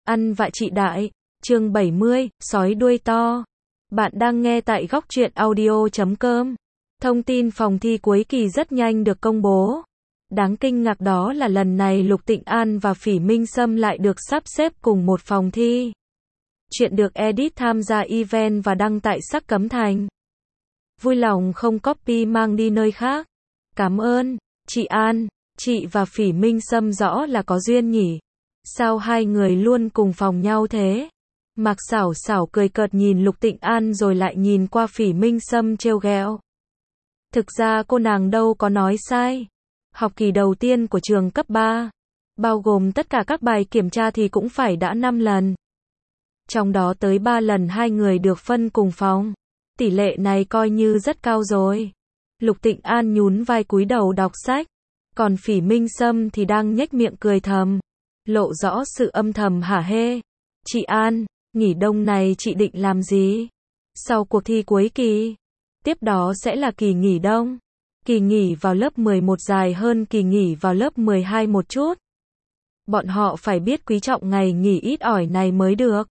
Ăn vạ chị đại. Chương 70, sói đuôi to. Bạn đang nghe tại góc truyện audio.com. Thông tin phòng thi cuối kỳ rất nhanh được công bố. Đáng kinh ngạc đó là lần này Lục Tịnh An và Phỉ Minh Sâm lại được sắp xếp cùng một phòng thi. Chuyện được edit tham gia event và đăng tại Sắc Cấm Thành. Vui lòng không copy mang đi nơi khác. Cảm ơn, chị An, chị và Phỉ Minh Sâm rõ là có duyên nhỉ. Sao hai người luôn cùng phòng nhau thế? Mạc Xảo Xảo cười cợt nhìn Lục Tịnh An rồi lại nhìn qua Phỉ Minh Sâm trêu ghẹo. Thực ra cô nàng đâu có nói sai. Học kỳ đầu tiên của trường cấp 3, bao gồm tất cả các bài kiểm tra thì cũng phải đã 5 lần. Trong đó tới 3 lần hai người được phân cùng phòng. Tỷ lệ này coi như rất cao rồi. Lục Tịnh An nhún vai cúi đầu đọc sách. Còn Phỉ Minh Sâm thì đang nhếch miệng cười thầm. Lộ rõ sự âm thầm hả hê. Chị An, nghỉ đông này chị định làm gì? Sau cuộc thi cuối kỳ, tiếp đó sẽ là kỳ nghỉ đông. Kỳ nghỉ vào lớp 11 dài hơn kỳ nghỉ vào lớp 12 một chút. Bọn họ phải biết quý trọng ngày nghỉ ít ỏi này mới được.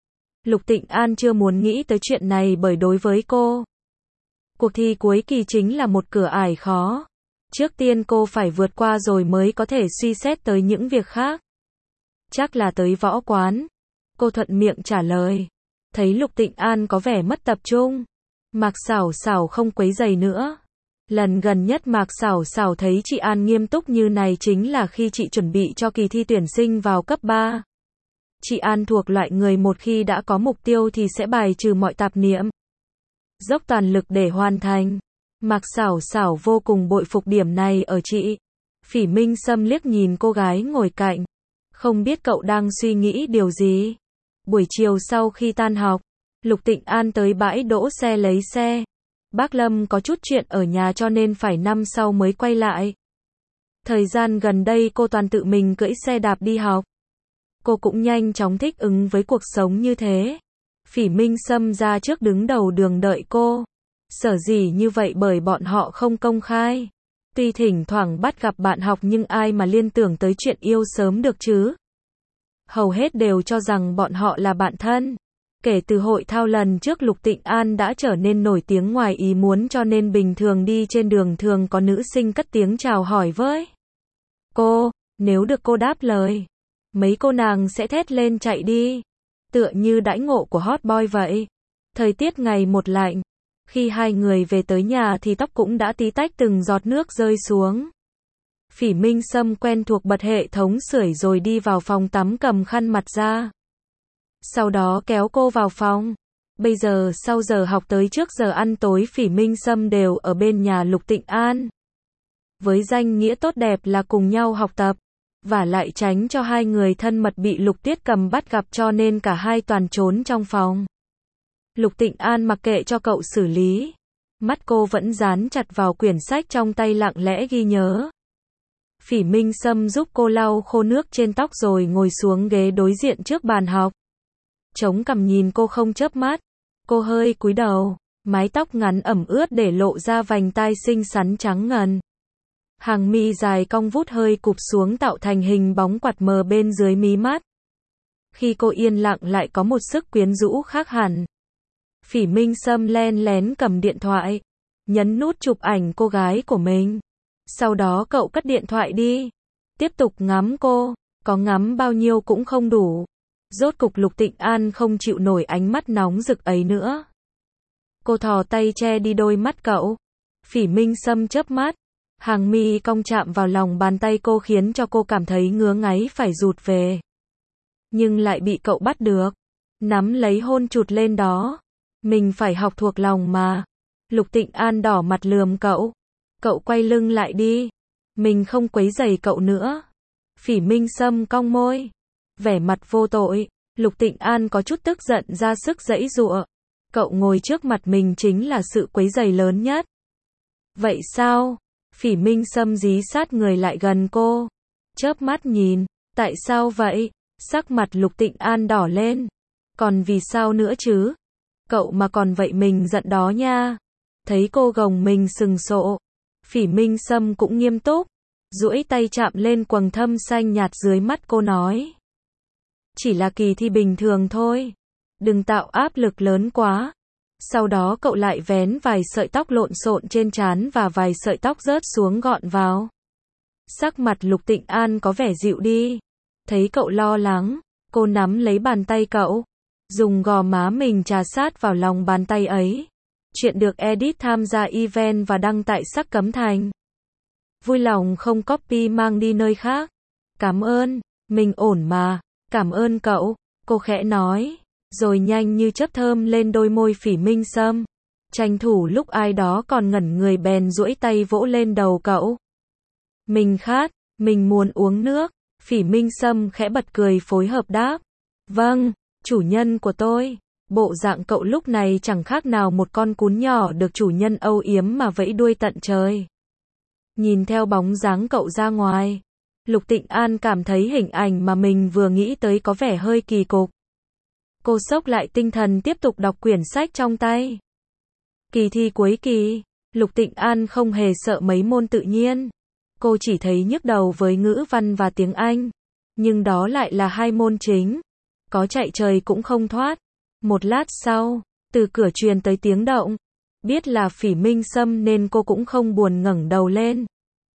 Lục Tịnh An chưa muốn nghĩ tới chuyện này bởi đối với cô, cuộc thi cuối kỳ chính là một cửa ải khó. Trước tiên cô phải vượt qua rồi mới có thể suy xét tới những việc khác. Chắc là tới võ quán. Cô thuận miệng trả lời. Thấy Lục Tịnh An có vẻ mất tập trung, Mạc Xảo Xảo không quấy rầy nữa. Lần gần nhất Mạc Xảo Xảo thấy chị An nghiêm túc như này chính là khi chị chuẩn bị cho kỳ thi tuyển sinh vào cấp 3. Chị An thuộc loại người một khi đã có mục tiêu thì sẽ bài trừ mọi tạp niệm, dốc toàn lực để hoàn thành. Mạc Xảo Xảo vô cùng bội phục điểm này ở chị. Phỉ Minh Sâm liếc nhìn cô gái ngồi cạnh, không biết cậu đang suy nghĩ điều gì. Buổi chiều sau khi tan học, Lục Tịnh An tới bãi đỗ xe lấy xe. Bác Lâm có chút chuyện ở nhà cho nên phải năm sau mới quay lại. Thời gian gần đây cô toàn tự mình cưỡi xe đạp đi học. Cô cũng nhanh chóng thích ứng với cuộc sống như thế. Phỉ Minh Sâm ra trước đứng đầu đường đợi cô. Sở dĩ như vậy bởi bọn họ không công khai. Tuy thỉnh thoảng bắt gặp bạn học nhưng ai mà liên tưởng tới chuyện yêu sớm được chứ. Hầu hết đều cho rằng bọn họ là bạn thân. Kể từ hội thao lần trước Lục Tịnh An đã trở nên nổi tiếng ngoài ý muốn cho nên bình thường đi trên đường thường có nữ sinh cất tiếng chào hỏi với cô. Nếu được cô đáp lời, mấy cô nàng sẽ thét lên chạy đi. Tựa như đãi ngộ của hot boy vậy. Thời tiết ngày một lạnh. Khi hai người về tới nhà thì tóc cũng đã tí tách từng giọt nước rơi xuống. Phỉ Minh Sâm quen thuộc bật hệ thống sưởi rồi đi vào phòng tắm cầm khăn mặt ra. Sau đó kéo cô vào phòng. Bây giờ sau giờ học tới trước giờ ăn tối Phỉ Minh Sâm đều ở bên nhà Lục Tịnh An. Với danh nghĩa tốt đẹp là cùng nhau học tập. Và lại tránh cho hai người thân mật bị Lục Tiết Cầm bắt gặp cho nên cả hai toàn trốn trong phòng. Lục Tịnh An mặc kệ cho cậu xử lý. Mắt cô vẫn dán chặt vào quyển sách trong tay lặng lẽ ghi nhớ. Phỉ Minh Sâm giúp cô lau khô nước trên tóc rồi ngồi xuống ghế đối diện trước bàn học. Chống cằm nhìn cô không chớp mắt. Cô hơi cúi đầu, mái tóc ngắn ẩm ướt để lộ ra vành tai xinh xắn trắng ngần. Hàng mi dài cong vút hơi cụp xuống tạo thành hình bóng quạt mờ bên dưới mí mắt. Khi cô yên lặng lại có một sức quyến rũ khác hẳn. Phỉ Minh Sâm len lén cầm điện thoại, nhấn nút chụp ảnh cô gái của mình. Sau đó cậu cất điện thoại đi, tiếp tục ngắm cô, có ngắm bao nhiêu cũng không đủ. Rốt cục Lục Tịnh An không chịu nổi ánh mắt nóng rực ấy nữa. Cô thò tay che đi đôi mắt cậu. Phỉ Minh Sâm chớp mắt, hàng mi cong chạm vào lòng bàn tay cô khiến cho cô cảm thấy ngứa ngáy phải rụt về. Nhưng lại bị cậu bắt được, nắm lấy hôn chụt lên đó. Mình phải học thuộc lòng mà. Lục Tịnh An đỏ mặt lườm cậu. Cậu quay lưng lại đi. Mình không quấy rầy cậu nữa. Phỉ Minh Sâm cong môi, vẻ mặt vô tội. Lục Tịnh An có chút tức giận ra sức giãy giụa. Cậu ngồi trước mặt mình chính là sự quấy rầy lớn nhất. Vậy sao? Phỉ Minh Sâm dí sát người lại gần cô. Chớp mắt nhìn. Tại sao vậy? Sắc mặt Lục Tịnh An đỏ lên. Còn vì sao nữa chứ? Cậu mà còn vậy mình giận đó nha. Thấy cô gồng mình sừng sộ. Phỉ Minh Sâm cũng nghiêm túc. Duỗi tay chạm lên quầng thâm xanh nhạt dưới mắt cô nói. chỉ là kỳ thi bình thường thôi. Đừng tạo áp lực lớn quá. Sau đó cậu lại vén vài sợi tóc lộn xộn trên trán và vài sợi tóc rớt xuống gọn vào. Sắc mặt Lục Tịnh An có vẻ dịu đi. Thấy cậu lo lắng, cô nắm lấy bàn tay cậu, dùng gò má mình trà sát vào lòng bàn tay ấy. Chuyện được edit tham gia event và đăng tại Sắc Cấm Thành. Vui lòng không copy mang đi nơi khác. Cảm ơn, mình ổn mà. Cảm ơn cậu, cô khẽ nói, rồi nhanh như chớp thơm lên đôi môi Phỉ Minh Sâm. Tranh thủ lúc ai đó còn ngẩn người bèn duỗi tay vỗ lên đầu cậu. Mình khát, mình muốn uống nước. Phỉ Minh Sâm khẽ bật cười phối hợp đáp. Vâng, chủ nhân của tôi. Bộ dạng cậu lúc này chẳng khác nào một con cún nhỏ được chủ nhân âu yếm mà vẫy đuôi tận trời. Nhìn theo bóng dáng cậu ra ngoài, Lục Tịnh An cảm thấy hình ảnh mà mình vừa nghĩ tới có vẻ hơi kỳ cục. Cô xốc lại tinh thần tiếp tục đọc quyển sách trong tay. Kỳ thi cuối kỳ, Lục Tịnh An không hề sợ mấy môn tự nhiên. Cô chỉ thấy nhức đầu với ngữ văn và tiếng Anh. Nhưng đó lại là hai môn chính. Có chạy trời cũng không thoát. Một lát sau, từ cửa truyền tới tiếng động. Biết là Phỉ Minh Sâm nên cô cũng không buồn ngẩng đầu lên.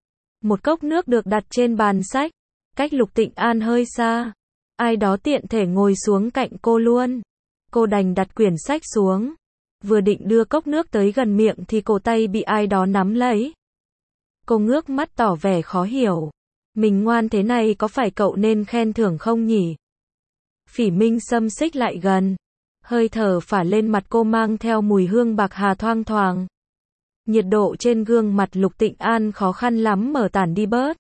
Một cốc nước được đặt trên bàn sách, cách Lục Tịnh An hơi xa. Ai đó tiện thể ngồi xuống cạnh cô luôn. Cô đành đặt quyển sách xuống. Vừa định đưa cốc nước tới gần miệng thì cổ tay bị ai đó nắm lấy. Cô ngước mắt tỏ vẻ khó hiểu. Mình ngoan thế này có phải cậu nên khen thưởng không nhỉ? Phỉ Minh Sâm xích lại gần. Hơi thở phả lên mặt cô mang theo mùi hương bạc hà thoang thoảng. Nhiệt độ trên gương mặt Lục Tịnh An khó khăn lắm mở tản đi bớt.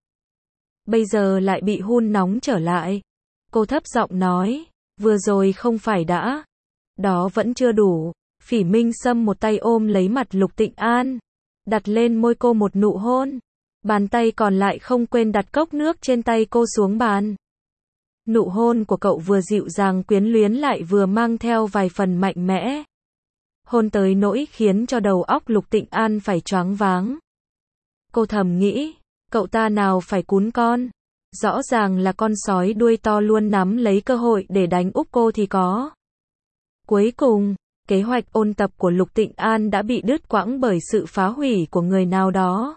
Bây giờ lại bị hun nóng trở lại. Cô thấp giọng nói, vừa rồi không phải đã. Đó vẫn chưa đủ. Phỉ Minh Sâm một tay ôm lấy mặt Lục Tịnh An, đặt lên môi cô một nụ hôn. Bàn tay còn lại không quên đặt cốc nước trên tay cô xuống bàn. Nụ hôn của cậu vừa dịu dàng quyến luyến lại vừa mang theo vài phần mạnh mẽ. Hôn tới nỗi khiến cho đầu óc Lục Tịnh An phải choáng váng. Cô thầm nghĩ, cậu ta nào phải cún con. Rõ ràng là con sói đuôi to luôn nắm lấy cơ hội để đánh úp cô thì có. Cuối cùng, kế hoạch ôn tập của Lục Tịnh An đã bị đứt quãng bởi sự phá hủy của người nào đó.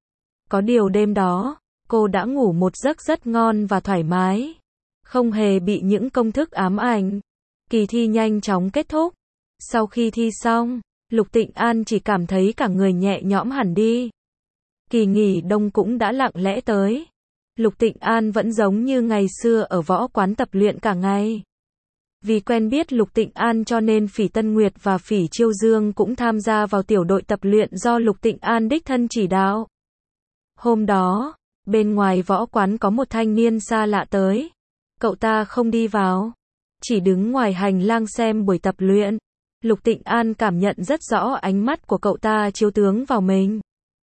Có điều đêm đó, cô đã ngủ một giấc rất ngon và thoải mái. Không hề bị những công thức ám ảnh. Kỳ thi nhanh chóng kết thúc. Sau khi thi xong, Lục Tịnh An chỉ cảm thấy cả người nhẹ nhõm hẳn đi. Kỳ nghỉ đông cũng đã lặng lẽ tới. Lục Tịnh An vẫn giống như ngày xưa ở võ quán tập luyện cả ngày. Vì quen biết Lục Tịnh An cho nên Phỉ Tân Nguyệt và Phỉ Chiêu Dương cũng tham gia vào tiểu đội tập luyện do Lục Tịnh An đích thân chỉ đạo. Hôm đó, bên ngoài võ quán có một thanh niên xa lạ tới. Cậu ta không đi vào, chỉ đứng ngoài hành lang xem buổi tập luyện. Lục Tịnh An cảm nhận rất rõ ánh mắt của cậu ta chiếu tướng vào mình.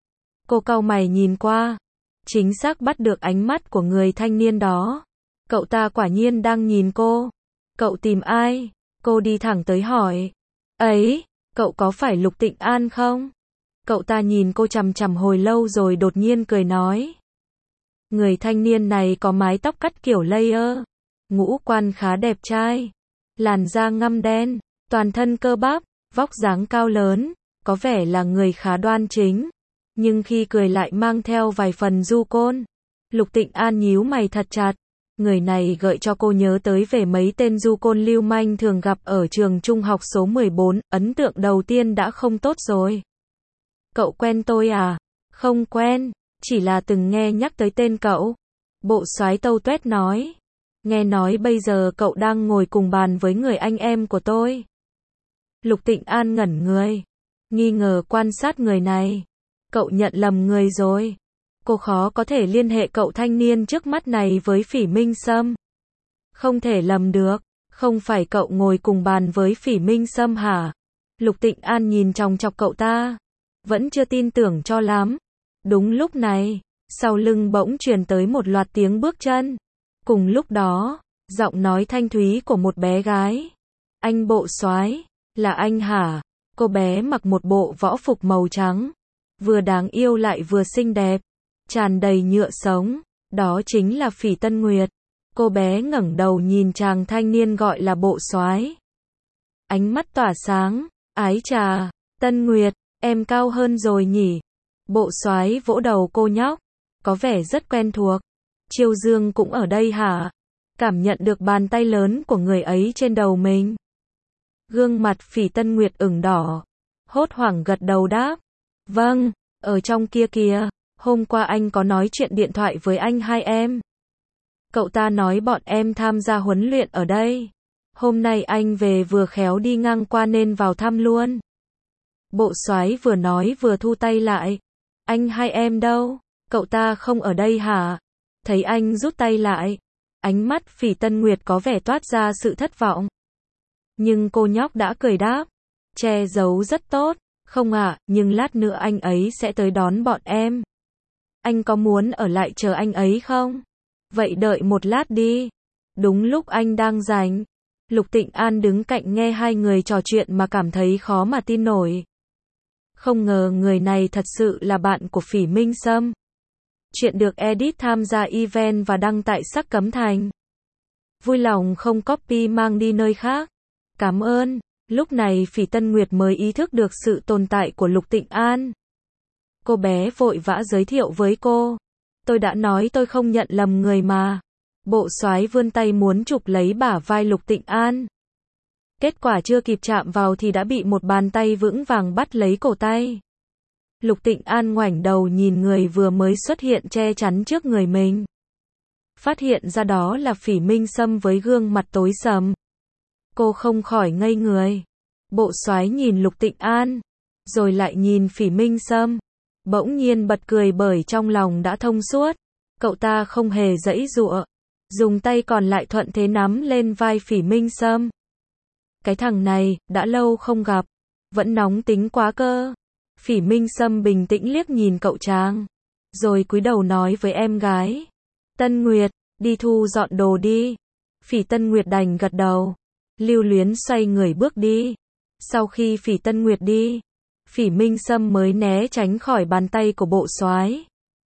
Cô cau mày nhìn qua, chính xác bắt được ánh mắt của người thanh niên đó. Cậu ta quả nhiên đang nhìn cô. Cậu tìm ai? Cô đi thẳng tới hỏi. Ấy, cậu có phải Lục Tịnh An không? Cậu ta nhìn cô chằm chằm hồi lâu rồi đột nhiên cười nói. Người thanh niên này có mái tóc cắt kiểu layer, ngũ quan khá đẹp trai, làn da ngăm đen, toàn thân cơ bắp, vóc dáng cao lớn, có vẻ là người khá đoan chính, nhưng khi cười lại mang theo vài phần du côn. Lục Tịnh An nhíu mày thật chặt. Người này gợi cho cô nhớ tới về mấy tên du côn lưu manh thường gặp ở trường trung học số 14, ấn tượng đầu tiên đã không tốt rồi. Cậu quen tôi à? Không quen, chỉ là từng nghe nhắc tới tên cậu. Bộ soái tâu tuét nói. Nghe nói bây giờ cậu đang ngồi cùng bàn với người anh em của tôi. Lục Tịnh An ngẩn người, nghi ngờ quan sát người này. Cậu nhận lầm người rồi. Cô khó có thể liên hệ cậu thanh niên trước mắt này với Phỉ Minh Sâm. Không thể lầm được, không phải cậu ngồi cùng bàn với Phỉ Minh Sâm hả? Lục Tịnh An nhìn chòng chọc cậu ta, vẫn chưa tin tưởng cho lắm. Đúng lúc này, sau lưng bỗng truyền tới một loạt tiếng bước chân. Cùng lúc đó, giọng nói thanh thúy của một bé gái. Anh bộ soái, là anh hả? Cô bé mặc một bộ võ phục màu trắng, vừa đáng yêu lại vừa xinh đẹp, tràn đầy nhựa sống. Đó chính là Phỉ Tân Nguyệt. Cô bé ngẩng đầu nhìn chàng thanh niên gọi là Bộ Soái. Ánh mắt tỏa sáng, ái chà, Tân Nguyệt, em cao hơn rồi nhỉ? Bộ Soái vỗ đầu cô nhóc, có vẻ rất quen thuộc. Chiêu Dương cũng ở đây hả? Cảm nhận được bàn tay lớn của người ấy trên đầu mình. Gương mặt Phỉ Tân Nguyệt ửng đỏ, hốt hoảng gật đầu đáp. Vâng, ở trong kia kìa, hôm qua anh có nói chuyện điện thoại với anh hai em. Cậu ta nói bọn em tham gia huấn luyện ở đây. Hôm nay anh về vừa khéo đi ngang qua nên vào thăm luôn. Bộ Soái vừa nói vừa thu tay lại. Anh hai em đâu? Cậu ta không ở đây hả? Thấy anh rút tay lại, ánh mắt Phỉ Tân Nguyệt có vẻ toát ra sự thất vọng. Nhưng cô nhóc đã cười đáp, che giấu rất tốt. Không ạ, nhưng lát nữa anh ấy sẽ tới đón bọn em. Anh có muốn ở lại chờ anh ấy không? Vậy đợi một lát đi. Đúng lúc anh đang rảnh, Lục Tịnh An đứng cạnh nghe hai người trò chuyện mà cảm thấy khó mà tin nổi. Không ngờ người này thật sự là bạn của Phỉ Minh Sâm. Chuyện được edit tham gia event và đăng tại Sắc Cấm Thành. Vui lòng không copy mang đi nơi khác. Cảm ơn. Lúc này Phỉ Tân Nguyệt mới ý thức được sự tồn tại của Lục Tịnh An. Cô bé vội vã giới thiệu với cô. Tôi đã nói tôi không nhận lầm người mà. Bộ Soái vươn tay muốn chụp lấy bả vai Lục Tịnh An. Kết quả chưa kịp chạm vào thì đã bị một bàn tay vững vàng bắt lấy cổ tay. Lục Tịnh An ngoảnh đầu nhìn người vừa mới xuất hiện che chắn trước người mình. Phát hiện ra đó là Phỉ Minh Sâm với gương mặt tối sầm. Cô không khỏi ngây người. Bộ Soái nhìn Lục Tịnh An, rồi lại nhìn Phỉ Minh Sâm. Bỗng nhiên bật cười bởi trong lòng đã thông suốt. Cậu ta không hề giãy giụa, dùng tay còn lại thuận thế nắm lên vai Phỉ Minh Sâm. Cái thằng này, đã lâu không gặp, vẫn nóng tính quá cơ. Phỉ Minh Sâm bình tĩnh liếc nhìn cậu chàng, rồi cúi đầu nói với em gái. Tân Nguyệt, đi thu dọn đồ đi. Phỉ Tân Nguyệt đành gật đầu, lưu luyến xoay người bước đi. Sau khi Phỉ Tân Nguyệt đi, Phỉ Minh Sâm mới né tránh khỏi bàn tay của Bộ Soái.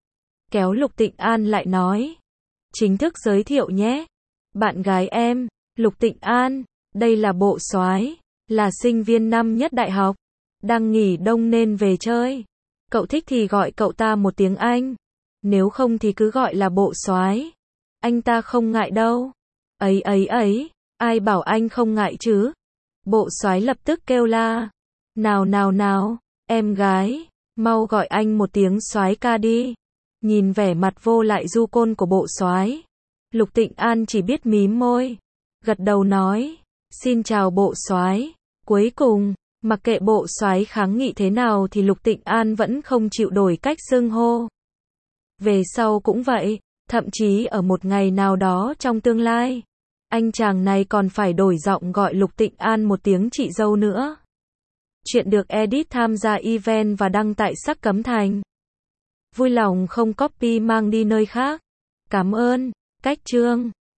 Kéo Lục Tịnh An lại nói. Chính thức giới thiệu nhé. Bạn gái em, Lục Tịnh An, đây là Bộ Soái, là sinh viên năm nhất đại học. Đang nghỉ đông nên về chơi. Cậu thích thì gọi cậu ta một tiếng anh. Nếu không thì cứ gọi là Bộ Soái. Anh ta không ngại đâu. Ấy, ai bảo anh không ngại chứ? Bộ Soái lập tức kêu la. Nào, em gái, mau gọi anh một tiếng soái ca đi. Nhìn vẻ mặt vô lại du côn của Bộ Soái, Lục Tịnh An chỉ biết mím môi, gật đầu nói, xin chào Bộ Soái. Cuối cùng, mặc kệ Bộ Soái kháng nghị thế nào thì Lục Tịnh An vẫn không chịu đổi cách xưng hô. Về sau cũng vậy, thậm chí ở một ngày nào đó trong tương lai, anh chàng này còn phải đổi giọng gọi Lục Tịnh An một tiếng chị dâu nữa. Chuyện được edit tham gia event và đăng tại Sắc Cấm Thành. Vui lòng không copy mang đi nơi khác. Cảm ơn. Cách chương